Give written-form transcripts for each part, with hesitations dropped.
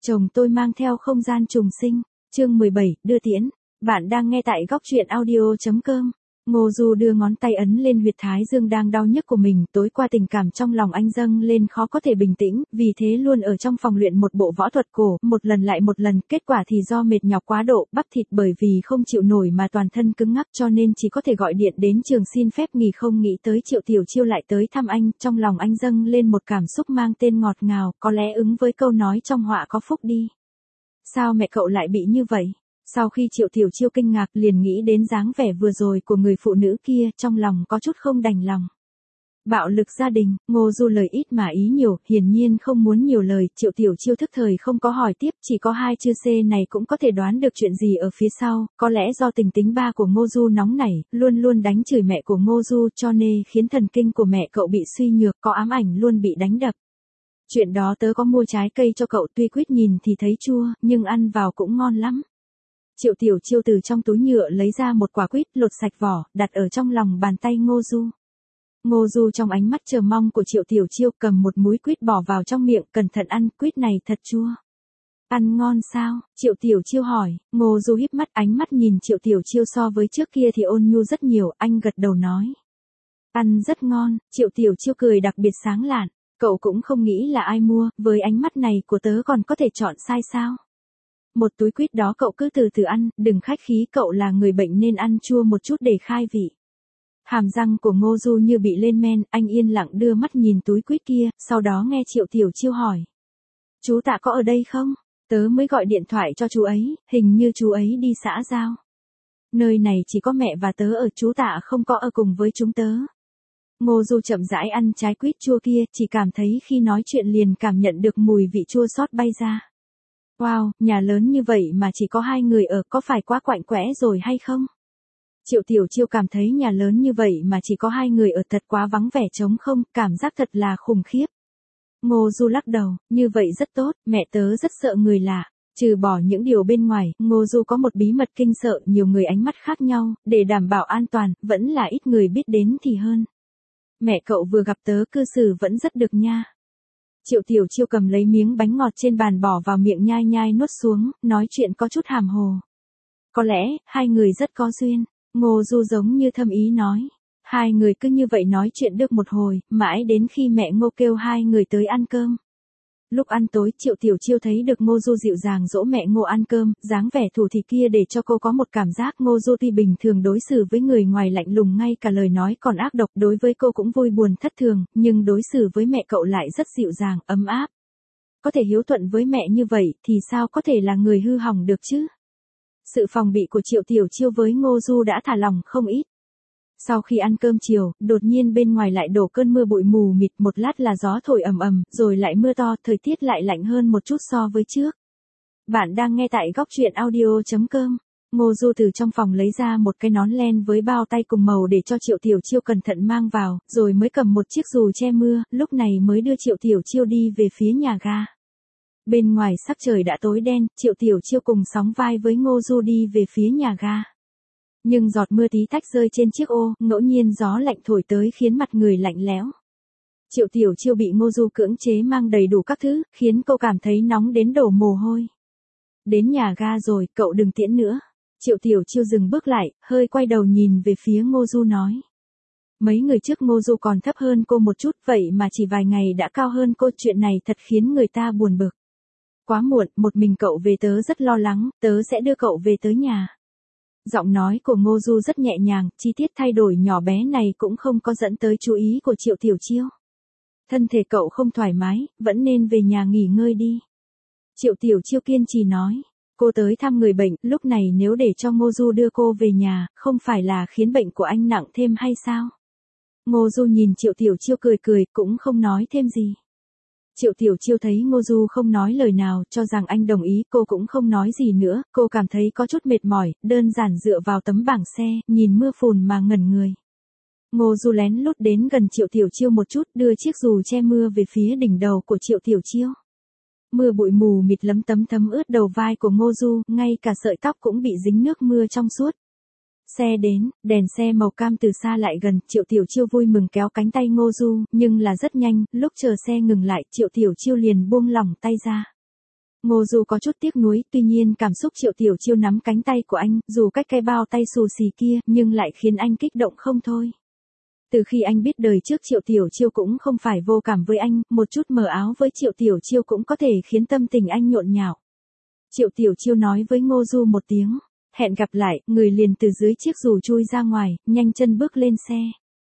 Chồng tôi mang theo không gian trùng sinh, chương 17, đưa tiễn. Bạn đang nghe tại góc truyện audio.com. Ngô Du đưa ngón tay ấn lên huyệt thái dương đang đau nhức của mình, tối qua tình cảm trong lòng anh dâng lên khó có thể bình tĩnh, vì thế luôn ở trong phòng luyện một bộ võ thuật cổ, một lần lại một lần, kết quả thì do mệt nhọc quá độ, bắp thịt bởi vì không chịu nổi mà toàn thân cứng ngắc cho nên chỉ có thể gọi điện đến trường xin phép nghỉ, không nghĩ tới Triệu Tiểu Chiêu lại tới thăm anh, trong lòng anh dâng lên một cảm xúc mang tên ngọt ngào, có lẽ ứng với câu nói trong họa có phúc đi. Sao mẹ cậu lại bị như vậy? Sau khi Triệu Tiểu Chiêu kinh ngạc liền nghĩ đến dáng vẻ vừa rồi của người phụ nữ kia, trong lòng có chút không đành lòng. Bạo lực gia đình, Ngô Du lời ít mà ý nhiều, hiển nhiên không muốn nhiều lời, Triệu Tiểu Chiêu thức thời không có hỏi tiếp, chỉ có hai chữ C này cũng có thể đoán được chuyện gì ở phía sau, có lẽ do tình tính ba của Ngô Du nóng nảy, luôn luôn đánh chửi mẹ của Ngô Du cho nên khiến thần kinh của mẹ cậu bị suy nhược, có ám ảnh luôn bị đánh đập. Chuyện đó tớ có mua trái cây cho cậu, tuy quýt nhìn thì thấy chua, nhưng ăn vào cũng ngon lắm. Triệu Tiểu Chiêu từ trong túi nhựa lấy ra một quả quýt, lột sạch vỏ, đặt ở trong lòng bàn tay Ngô Du. Ngô Du trong ánh mắt chờ mong của Triệu Tiểu Chiêu cầm một múi quýt bỏ vào trong miệng, cẩn thận ăn, quýt này thật chua. Ăn ngon sao? Triệu Tiểu Chiêu hỏi. Ngô Du híp mắt, ánh mắt nhìn Triệu Tiểu Chiêu so với trước kia thì ôn nhu rất nhiều, anh gật đầu nói. Ăn rất ngon. Triệu Tiểu Chiêu cười đặc biệt sáng lạn. Cậu cũng không nghĩ là ai mua, với ánh mắt này của tớ còn có thể chọn sai sao? Một túi quýt đó cậu cứ từ từ ăn, đừng khách khí, cậu là người bệnh nên ăn chua một chút để khai vị. Hàm răng của Ngô Du như bị lên men, anh yên lặng đưa mắt nhìn túi quýt kia, sau đó nghe Triệu Tiểu Chiêu hỏi. Chú Tạ có ở đây không? Tớ mới gọi điện thoại cho chú ấy, hình như chú ấy đi xã giao. Nơi này chỉ có mẹ và tớ ở, chú Tạ không có ở cùng với chúng tớ. Ngô Du chậm rãi ăn trái quýt chua kia, chỉ cảm thấy khi nói chuyện liền cảm nhận được mùi vị chua xót bay ra. Wow, nhà lớn như vậy mà chỉ có hai người ở, có phải quá quạnh quẽ rồi hay không? Triệu Tiểu Chiêu cảm thấy nhà lớn như vậy mà chỉ có hai người ở thật quá vắng vẻ trống không, cảm giác thật là khủng khiếp. Ngô Du lắc đầu, như vậy rất tốt, mẹ tớ rất sợ người lạ. Trừ bỏ những điều bên ngoài, Ngô Du có một bí mật kinh sợ, nhiều người ánh mắt khác nhau, để đảm bảo an toàn, vẫn là ít người biết đến thì hơn. Mẹ cậu vừa gặp tớ cư xử vẫn rất được nha. Triệu Tiểu Chiêu cầm lấy miếng bánh ngọt trên bàn bỏ vào miệng nhai nhai nuốt xuống, nói chuyện có chút hàm hồ. Có lẽ, hai người rất có duyên. Ngô Du giống như thâm ý nói. Hai người cứ như vậy nói chuyện được một hồi, mãi đến khi mẹ Ngô kêu hai người tới ăn cơm. Lúc ăn tối, Triệu Tiểu Chiêu thấy được Ngô Du dịu dàng dỗ mẹ Ngô ăn cơm, dáng vẻ thủ thỉ kia để cho cô có một cảm giác Ngô Du tuy bình thường đối xử với người ngoài lạnh lùng, ngay cả lời nói còn ác độc, đối với cô cũng vui buồn thất thường, nhưng đối xử với mẹ cậu lại rất dịu dàng, ấm áp. Có thể hiếu thuận với mẹ như vậy thì sao có thể là người hư hỏng được chứ? Sự phòng bị của Triệu Tiểu Chiêu với Ngô Du đã thả lỏng không ít. Sau khi ăn cơm chiều, đột nhiên bên ngoài lại đổ cơn mưa bụi mù mịt, một lát là gió thổi ầm ầm, rồi lại mưa to, thời tiết lại lạnh hơn một chút so với trước. Bạn đang nghe tại góc truyện audio.com. Ngô Du từ trong phòng lấy ra một cái nón len với bao tay cùng màu để cho Triệu Tiểu Chiêu cẩn thận mang vào, rồi mới cầm một chiếc dù che mưa, lúc này mới đưa Triệu Tiểu Chiêu đi về phía nhà ga. Bên ngoài sắc trời đã tối đen, Triệu Tiểu Chiêu cùng sóng vai với Ngô Du đi về phía nhà ga. Nhưng giọt mưa tí tách rơi trên chiếc ô, ngẫu nhiên gió lạnh thổi tới khiến mặt người lạnh lẽo. Triệu Tiểu Chiêu bị Ngô Du cưỡng chế mang đầy đủ các thứ, khiến cô cảm thấy nóng đến đổ mồ hôi. Đến nhà ga rồi, cậu đừng tiễn nữa. Triệu Tiểu Chiêu dừng bước lại, hơi quay đầu nhìn về phía Ngô Du nói. Mấy người trước Ngô Du còn thấp hơn cô một chút, vậy mà chỉ vài ngày đã cao hơn cô, chuyện này thật khiến người ta buồn bực. Quá muộn, một mình cậu về, tớ rất lo lắng, tớ sẽ đưa cậu về tới nhà. Giọng nói của Ngô Du rất nhẹ nhàng, chi tiết thay đổi nhỏ bé này cũng không có dẫn tới chú ý của Triệu Tiểu Chiêu. Thân thể cậu không thoải mái, vẫn nên về nhà nghỉ ngơi đi. Triệu Tiểu Chiêu kiên trì nói. Cô tới thăm người bệnh, lúc này nếu để cho Ngô Du đưa cô về nhà, không phải là khiến bệnh của anh nặng thêm hay sao? Ngô Du nhìn Triệu Tiểu Chiêu cười cười, cũng không nói thêm gì. Triệu Tiểu Chiêu thấy Ngô Du không nói lời nào, cho rằng anh đồng ý, cô cũng không nói gì nữa, cô cảm thấy có chút mệt mỏi, đơn giản dựa vào tấm bảng xe, nhìn mưa phùn mà ngẩn người. Ngô Du lén lút đến gần Triệu Tiểu Chiêu một chút, đưa chiếc dù che mưa về phía đỉnh đầu của Triệu Tiểu Chiêu. Mưa bụi mù mịt lấm tấm thấm ướt đầu vai của Ngô Du, ngay cả sợi tóc cũng bị dính nước mưa trong suốt. Xe đến, đèn xe màu cam từ xa lại gần, Triệu Tiểu Chiêu vui mừng kéo cánh tay Ngô Du, nhưng là rất nhanh, lúc chờ xe ngừng lại, Triệu Tiểu Chiêu liền buông lỏng tay ra. Ngô Du có chút tiếc nuối, tuy nhiên cảm xúc Triệu Tiểu Chiêu nắm cánh tay của anh, dù cách cái bao tay xù xì kia, nhưng lại khiến anh kích động không thôi. Từ khi anh biết đời trước Triệu Tiểu Chiêu cũng không phải vô cảm với anh, một chút mờ áo với Triệu Tiểu Chiêu cũng có thể khiến tâm tình anh nhộn nhạo. Triệu Tiểu Chiêu nói với Ngô Du một tiếng, hẹn gặp lại, người liền từ dưới chiếc dù chui ra ngoài, nhanh chân bước lên xe.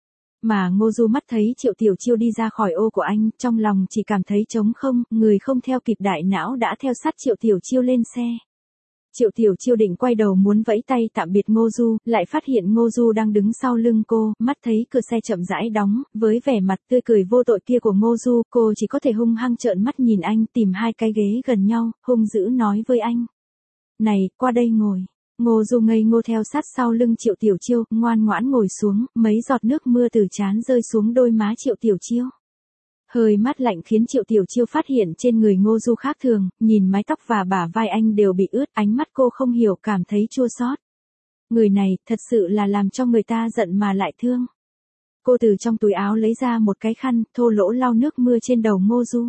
Mà Ngô Du mắt thấy Triệu Tiểu Chiêu đi ra khỏi ô của anh, trong lòng chỉ cảm thấy trống không, người không theo kịp đại não đã theo sát Triệu Tiểu Chiêu lên xe. Triệu Tiểu Chiêu định quay đầu muốn vẫy tay tạm biệt Ngô Du, lại phát hiện Ngô Du đang đứng sau lưng cô, mắt thấy cửa xe chậm rãi đóng, với vẻ mặt tươi cười vô tội kia của Ngô Du, cô chỉ có thể hung hăng trợn mắt nhìn anh, tìm hai cái ghế gần nhau, hung dữ nói với anh. Này, qua đây ngồi. Ngô Du ngây ngô theo sát sau lưng Triệu Tiểu Chiêu, ngoan ngoãn ngồi xuống, mấy giọt nước mưa từ trán rơi xuống đôi má Triệu Tiểu Chiêu. Hơi mát lạnh khiến Triệu Tiểu Chiêu phát hiện trên người Ngô Du khác thường, nhìn mái tóc và bả vai anh đều bị ướt, ánh mắt cô không hiểu cảm thấy chua xót. Người này, thật sự là làm cho người ta giận mà lại thương. Cô từ trong túi áo lấy ra một cái khăn, thô lỗ lau nước mưa trên đầu Ngô Du.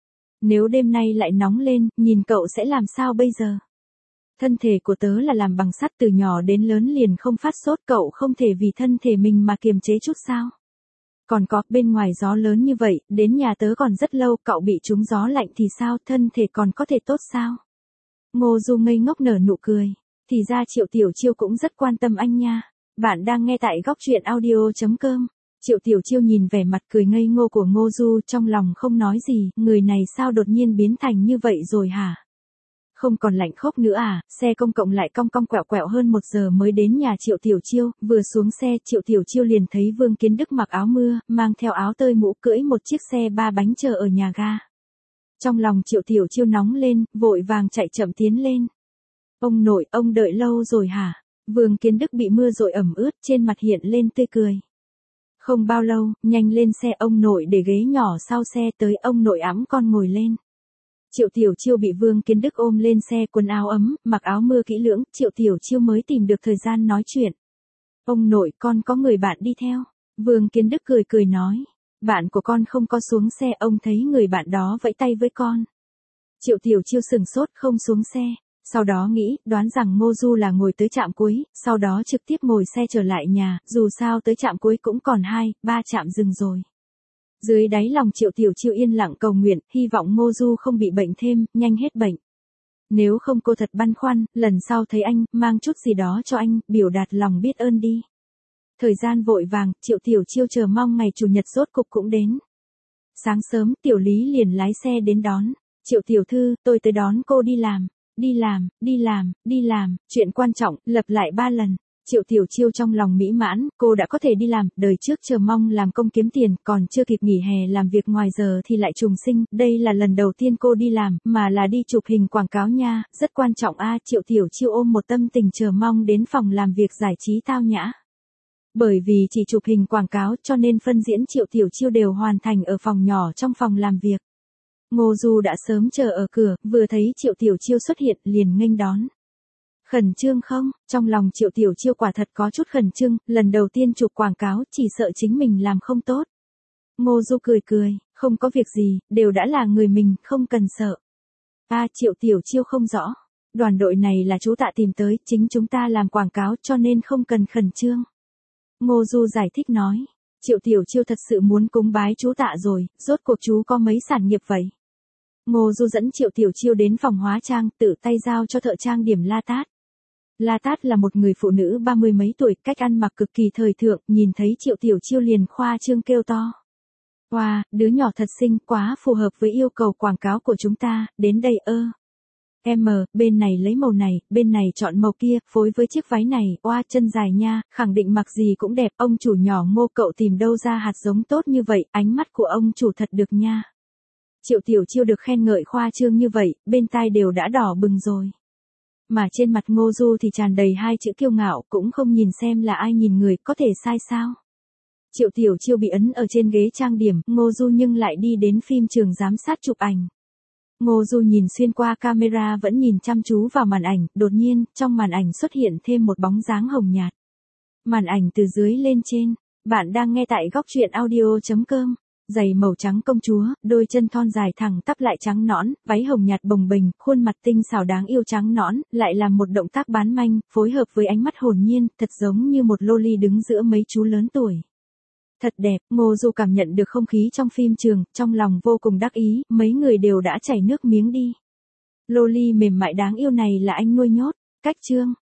Nếu đêm nay lại nóng lên, nhìn cậu sẽ làm sao bây giờ? Thân thể của tớ là làm bằng sắt, từ nhỏ đến lớn liền không phát sốt, cậu không thể vì thân thể mình mà kiềm chế chút sao? Còn có, bên ngoài gió lớn như vậy, đến nhà tớ còn rất lâu, cậu bị trúng gió lạnh thì sao, thân thể còn có thể tốt sao? Ngô Du ngây ngốc nở nụ cười. Thì ra Triệu Tiểu Chiêu cũng rất quan tâm anh nha. Bạn đang nghe tại góc truyện audio.com. Triệu Tiểu Chiêu nhìn vẻ mặt cười ngây ngô của Ngô Du, trong lòng không nói gì, người này sao đột nhiên biến thành như vậy rồi hả? Không còn lạnh khốc nữa à? Xe công cộng lại cong cong quẹo quẹo hơn 1 giờ mới đến nhà Triệu Tiểu Chiêu, vừa xuống xe Triệu Tiểu Chiêu liền thấy Vương Kiến Đức mặc áo mưa, mang theo áo tơi mũ cưỡi một chiếc xe 3 bánh chờ ở nhà ga. Trong lòng Triệu Tiểu Chiêu nóng lên, vội vàng chạy chậm tiến lên. Ông nội, ông đợi lâu rồi hả? Vương Kiến Đức bị mưa dội ẩm ướt, trên mặt hiện lên tươi cười. Không bao lâu, nhanh lên xe, ông nội để ghế nhỏ sau xe, tới ông nội ẵm con ngồi lên. Triệu Tiểu Chiêu bị Vương Kiến Đức ôm lên xe, quần áo ấm, mặc áo mưa kỹ lưỡng, Triệu Tiểu Chiêu mới tìm được thời gian nói chuyện. Ông nội, con có người bạn đi theo. Vương Kiến Đức cười cười nói. Bạn của con không có xuống xe, ông thấy người bạn đó vẫy tay với con. Triệu Tiểu Chiêu sừng sốt không xuống xe. Sau đó nghĩ, đoán rằng Ngô Du là ngồi tới trạm cuối, sau đó trực tiếp ngồi xe trở lại nhà, dù sao tới trạm cuối cũng còn 2-3 trạm dừng rồi. Dưới đáy lòng Triệu Tiểu Chiêu yên lặng cầu nguyện, hy vọng Ngô Du không bị bệnh thêm, nhanh hết bệnh. Nếu không cô thật băn khoăn, lần sau thấy anh, mang chút gì đó cho anh, biểu đạt lòng biết ơn đi. Thời gian vội vàng, Triệu Tiểu Chiêu chờ mong ngày Chủ nhật rốt cục cũng đến. Sáng sớm, Tiểu Lý liền lái xe đến đón. Triệu Tiểu Thư, tôi tới đón cô đi làm. Đi làm, đi làm, đi làm, chuyện quan trọng, lặp lại 3 lần. Triệu Tiểu Chiêu trong lòng mỹ mãn, cô đã có thể đi làm, đời trước chờ mong làm công kiếm tiền, còn chưa kịp nghỉ hè làm việc ngoài giờ thì lại trùng sinh, đây là lần đầu tiên cô đi làm, mà là đi chụp hình quảng cáo nha, rất quan trọng a. Triệu Tiểu Chiêu ôm một tâm tình chờ mong đến phòng làm việc giải trí tao nhã. Bởi vì chỉ chụp hình quảng cáo cho nên phân diễn Triệu Tiểu Chiêu đều hoàn thành ở phòng nhỏ trong phòng làm việc. Ngô Du đã sớm chờ ở cửa, vừa thấy Triệu Tiểu Chiêu xuất hiện liền nghênh đón. Khẩn trương không? Trong lòng Triệu Tiểu Chiêu quả thật có chút khẩn trương, lần đầu tiên chụp quảng cáo chỉ sợ chính mình làm không tốt. Ngô Du cười cười, không có việc gì, đều đã là người mình, không cần sợ. Triệu Tiểu Chiêu không rõ. Đoàn đội này là chú Tạ tìm tới, chính chúng ta làm quảng cáo cho nên không cần khẩn trương. Ngô Du giải thích nói. Triệu Tiểu Chiêu thật sự muốn cúng bái chú Tạ rồi, rốt cuộc chú có mấy sản nghiệp vậy? Ngô Du dẫn Triệu Tiểu Chiêu đến phòng hóa trang, tự tay giao cho thợ trang điểm La Tát. La Tát là một người phụ nữ 30 mấy tuổi, cách ăn mặc cực kỳ thời thượng, nhìn thấy Triệu Tiểu Chiêu liền khoa trương kêu to. Wow, đứa nhỏ thật xinh, quá phù hợp với yêu cầu quảng cáo của chúng ta, đến đây Em, bên này lấy màu này, bên này chọn màu kia, phối với chiếc váy này, chân dài nha, khẳng định mặc gì cũng đẹp, ông chủ nhỏ Ngô cậu tìm đâu ra hạt giống tốt như vậy, ánh mắt của ông chủ thật được nha. Triệu Tiểu Chiêu được khen ngợi khoa trương như vậy, bên tai đều đã đỏ bừng rồi. Mà trên mặt Ngô Du thì tràn đầy 2 chữ kiêu ngạo, cũng không nhìn xem là ai nhìn người, có thể sai sao. Triệu Tiểu Chiêu bị ấn ở trên ghế trang điểm, Ngô Du nhưng lại đi đến phim trường giám sát chụp ảnh. Ngô Du nhìn xuyên qua camera vẫn nhìn chăm chú vào màn ảnh, đột nhiên, trong màn ảnh xuất hiện thêm một bóng dáng hồng nhạt. Màn ảnh từ dưới lên trên, bạn đang nghe tại góc truyện audio.com. giày màu trắng công chúa, đôi chân thon dài thẳng tắp lại trắng nõn, váy hồng nhạt bồng bềnh, khuôn mặt tinh xảo đáng yêu trắng nõn, lại làm một động tác bán manh, phối hợp với ánh mắt hồn nhiên, thật giống như một loli đứng giữa mấy chú lớn tuổi. Thật đẹp, Ngô Du cảm nhận được không khí trong phim trường, trong lòng vô cùng đắc ý, mấy người đều đã chảy nước miếng đi. Loli mềm mại đáng yêu này là anh nuôi nhốt, cách chương.